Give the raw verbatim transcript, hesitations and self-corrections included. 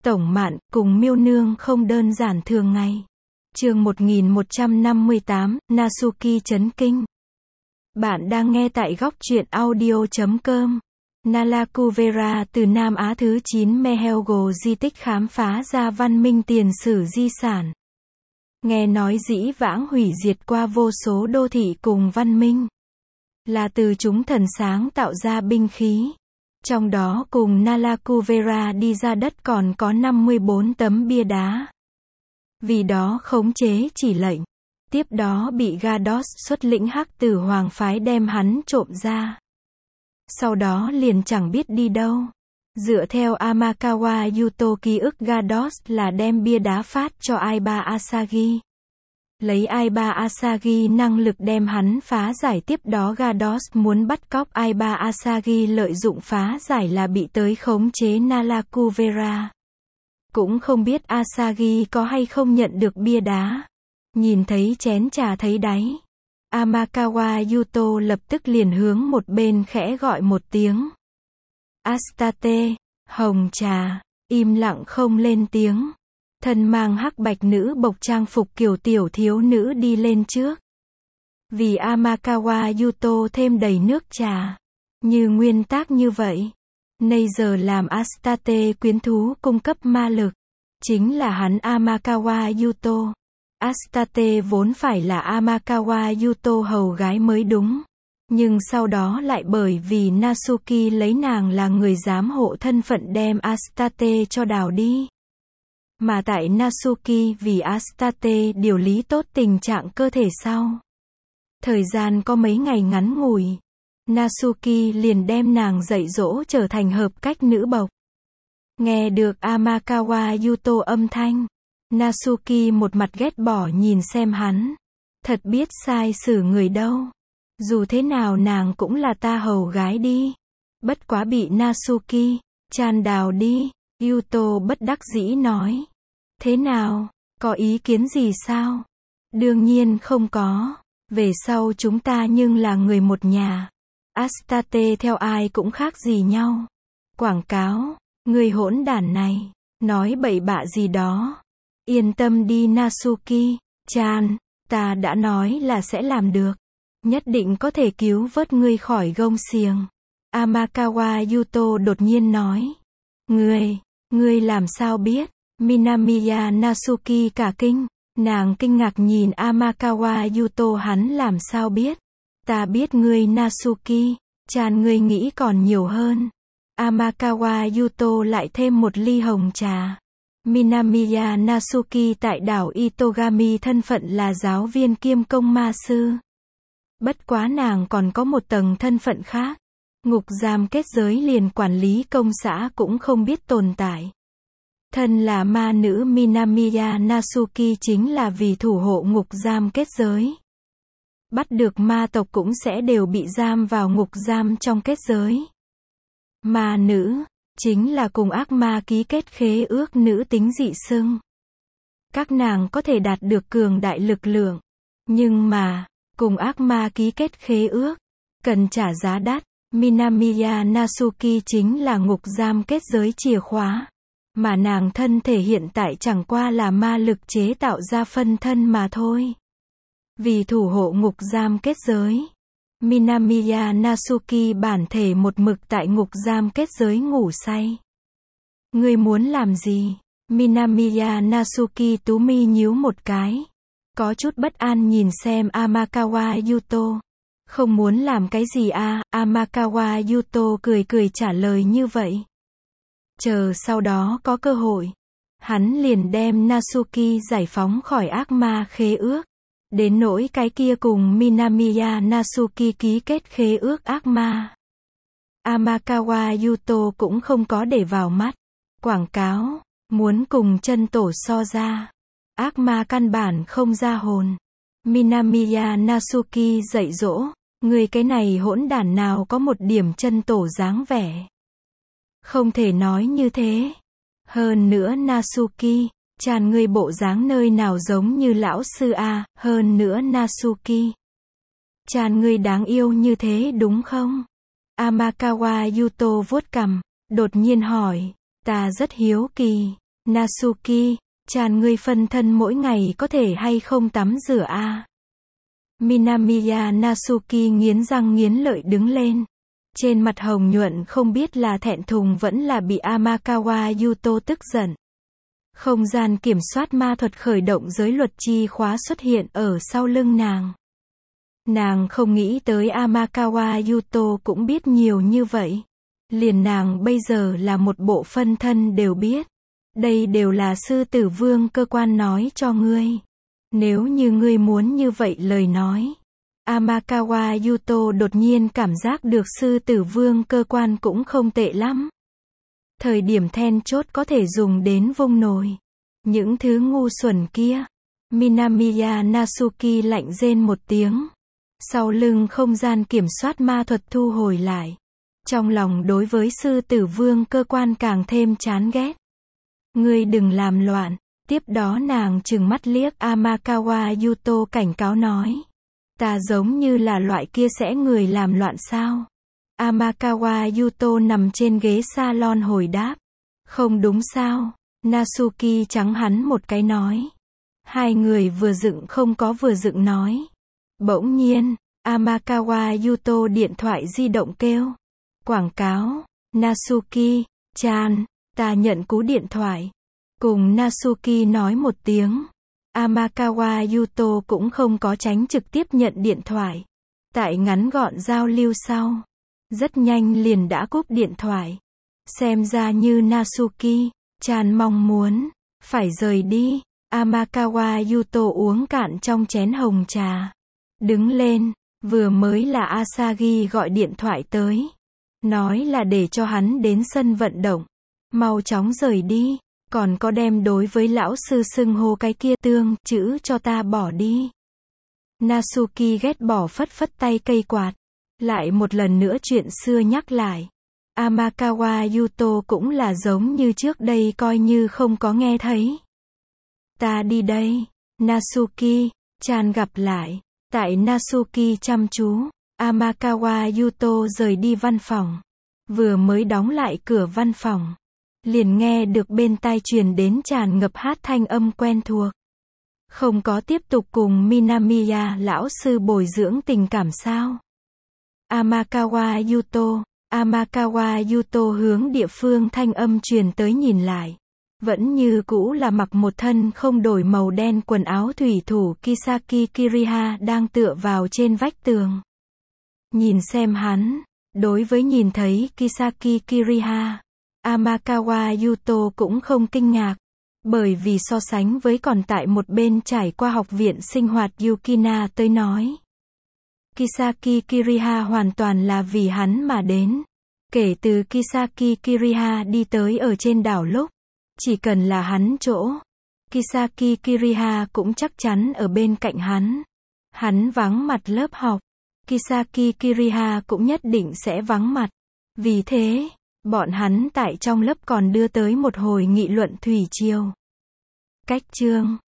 Tổng Mạn, cùng Miêu Nương không đơn giản thường ngày. Chương một nghìn một trăm năm mươi tám, Natsuki chấn kinh. Bạn đang nghe tại góc truyện audio chấm com. Nalakuvera từ Nam Á thứ chín Mehelgo di tích khám phá ra văn minh tiền sử di sản. Nghe nói dĩ vãng hủy diệt qua vô số đô thị cùng văn minh. Là từ chúng thần sáng tạo ra binh khí. Trong đó cùng Nalakuvera đi ra đất còn có năm mươi bốn tấm bia đá. Vì đó khống chế chỉ lệnh. Tiếp đó bị Gardos xuất lĩnh Hắc Tử Hoàng phái đem hắn trộm ra. Sau đó liền chẳng biết đi đâu. Dựa theo Amakawa Yuto ký ức, Gardos là đem bia đá phát cho Aiba Asagi. Lấy Aiba Asagi năng lực đem hắn phá giải, tiếp đó Gardos muốn bắt cóc Aiba Asagi, lợi dụng phá giải là bị tới khống chế Nalakuvera. Cũng không biết Asagi có hay không nhận được bia đá. Nhìn thấy chén trà thấy đáy. Amakawa Yuto lập tức liền hướng một bên khẽ gọi một tiếng. Astate, hồng trà, im lặng không lên tiếng. Thân mang hắc bạch nữ bộc trang phục kiểu tiểu thiếu nữ đi lên trước. Vì Amakawa Yuto thêm đầy nước trà. Như nguyên tắc như vậy. Nay giờ làm Astate quyến thú cung cấp ma lực. Chính là hắn Amakawa Yuto. Astate vốn phải là Amakawa Yuto hầu gái mới đúng. Nhưng sau đó lại bởi vì Natsuki lấy nàng là người giám hộ thân phận đem Astate cho đào đi. Mà tại Natsuki vì Astate điều lý tốt tình trạng cơ thể sau. Thời gian có mấy ngày ngắn ngủi. Natsuki liền đem nàng dạy dỗ trở thành hợp cách nữ bộc. Nghe được Amakawa Yuto âm thanh. Natsuki một mặt ghét bỏ nhìn xem hắn. Thật biết sai xử người đâu. Dù thế nào nàng cũng là ta hầu gái đi. Bất quá bị Natsuki chan đào đi. Yuto bất đắc dĩ nói. Thế nào? Có ý kiến gì sao? Đương nhiên không có. Về sau chúng ta nhưng là người một nhà. Astate theo ai cũng khác gì nhau. Quảng cáo. Người hỗn đản này. Nói bậy bạ gì đó. Yên tâm đi Natsuki chan. Ta đã nói là sẽ làm được. Nhất định có thể cứu vớt ngươi khỏi gông xiềng. Amakawa Yuto đột nhiên nói. Ngươi, ngươi làm sao biết? Minamiya Natsuki cả kinh. Nàng kinh ngạc nhìn Amakawa Yuto, hắn làm sao biết? Ta biết ngươi Natsuki chan, ngươi nghĩ còn nhiều hơn. Amakawa Yuto lại thêm một ly hồng trà. Minamiya Natsuki tại đảo Itogami thân phận là giáo viên kiêm công ma sư. Bất quá nàng còn có một tầng thân phận khác. Ngục giam kết giới liền quản lý công xã cũng không biết tồn tại. Thân là ma nữ Minamiya Natsuki chính là vì thủ hộ ngục giam kết giới. Bắt được ma tộc cũng sẽ đều bị giam vào ngục giam trong kết giới. Ma nữ chính là cùng ác ma ký kết khế ước nữ tính dị xưng. Các nàng có thể đạt được cường đại lực lượng. Nhưng mà, cùng ác ma ký kết khế ước, cần trả giá đắt. Minamiya Natsuki chính là ngục giam kết giới chìa khóa. Mà nàng thân thể hiện tại chẳng qua là ma lực chế tạo ra phân thân mà thôi. Vì thủ hộ ngục giam kết giới. Minamiya Natsuki bản thể một mực tại ngục giam kết giới ngủ say. Ngươi muốn làm gì? Minamiya Natsuki tú mi nhíu một cái. Có chút bất an nhìn xem Amakawa Yuto. Không muốn làm cái gì à? Amakawa Yuto cười cười trả lời như vậy. Chờ sau đó có cơ hội. Hắn liền đem Natsuki giải phóng khỏi ác ma khế ước. Đến nỗi cái kia cùng Minamiya Natsuki ký kết khế ước ác ma. Amakawa Yuto cũng không có để vào mắt. Quảng cáo. Muốn cùng chân tổ so ra. Ác ma căn bản không ra hồn. Minamiya Natsuki dạy dỗ. Người cái này hỗn đản nào có một điểm chân tổ dáng vẻ. Không thể nói như thế. Hơn nữa Natsuki chan, ngươi bộ dáng nơi nào giống như lão sư a? Hơn nữa Natsuki chan, ngươi đáng yêu như thế đúng không? Amakawa Yuto vuốt cằm, đột nhiên hỏi. Ta rất hiếu kỳ. Natsuki, Chan ngươi phân thân mỗi ngày có thể hay không tắm rửa a? À? Minamiya Natsuki nghiến răng nghiến lợi đứng lên. Trên mặt hồng nhuận không biết là thẹn thùng vẫn là bị Amakawa Yuto tức giận. Không gian kiểm soát ma thuật khởi động giới luật chi khóa xuất hiện ở sau lưng nàng. Nàng không nghĩ tới Amakawa Yuto cũng biết nhiều như vậy. Liền nàng bây giờ là một bộ phân thân đều biết. Đây đều là sư tử vương cơ quan nói cho ngươi. Nếu như ngươi muốn như vậy lời nói. Amakawa Yuto đột nhiên cảm giác được sư tử vương cơ quan cũng không tệ lắm. Thời điểm then chốt có thể dùng đến vung nồi. Những thứ ngu xuẩn kia. Minamiya Natsuki lạnh rên một tiếng. Sau lưng không gian kiểm soát ma thuật thu hồi lại. Trong lòng đối với sư tử vương cơ quan càng thêm chán ghét. Ngươi đừng làm loạn. Tiếp đó nàng trừng mắt liếc Amakawa Yuto cảnh cáo nói. Ta giống như là loại kia sẽ người làm loạn sao? Amakawa Yuto nằm trên ghế salon hồi đáp. Không đúng sao? Natsuki trắng hắn một cái nói. Hai người vừa dựng không có vừa dựng nói. Bỗng nhiên, Amakawa Yuto điện thoại di động kêu. Quảng cáo. Natsuki, Chan, ta nhận cú điện thoại. Cùng Natsuki nói một tiếng. Amakawa Yuto cũng không có tránh trực tiếp nhận điện thoại. Tại ngắn gọn giao lưu sau. Rất nhanh liền đã cúp điện thoại. Xem ra như Natsuki, Chan mong muốn. Phải rời đi. Amakawa Yuto uống cạn trong chén hồng trà. Đứng lên. Vừa mới là Asagi gọi điện thoại tới. Nói là để cho hắn đến sân vận động. Mau chóng rời đi. Còn có đem đối với lão sư xưng hô cái kia tương chữ cho ta bỏ đi. Natsuki ghét bỏ phất phất tay cây quạt. Lại một lần nữa chuyện xưa nhắc lại. Amakawa Yuto cũng là giống như trước đây coi như không có nghe thấy. Ta đi đây. Natsuki, Chan gặp lại. Tại Natsuki chăm chú, Amakawa Yuto rời đi văn phòng. Vừa mới đóng lại cửa văn phòng. Liền nghe được bên tai truyền đến tràn ngập hát thanh âm quen thuộc. Không có tiếp tục cùng Minamiya lão sư bồi dưỡng tình cảm sao? Amakawa Yuto, Amakawa Yuto hướng địa phương thanh âm truyền tới nhìn lại. Vẫn như cũ là mặc một thân không đổi màu đen quần áo thủy thủ Kisaki Kiriha đang tựa vào trên vách tường. Nhìn xem hắn, đối với nhìn thấy Kisaki Kiriha. Amakawa Yuto cũng không kinh ngạc, bởi vì so sánh với còn tại một bên trải qua học viện sinh hoạt Yukina tới nói. Kisaki Kiriha hoàn toàn là vì hắn mà đến. Kể từ Kisaki Kiriha đi tới ở trên đảo lúc, chỉ cần là hắn chỗ, Kisaki Kiriha cũng chắc chắn ở bên cạnh hắn. Hắn vắng mặt lớp học, Kisaki Kiriha cũng nhất định sẽ vắng mặt. Vì thế, bọn hắn tại trong lớp còn đưa tới một hồi nghị luận thủy triều. Cách chương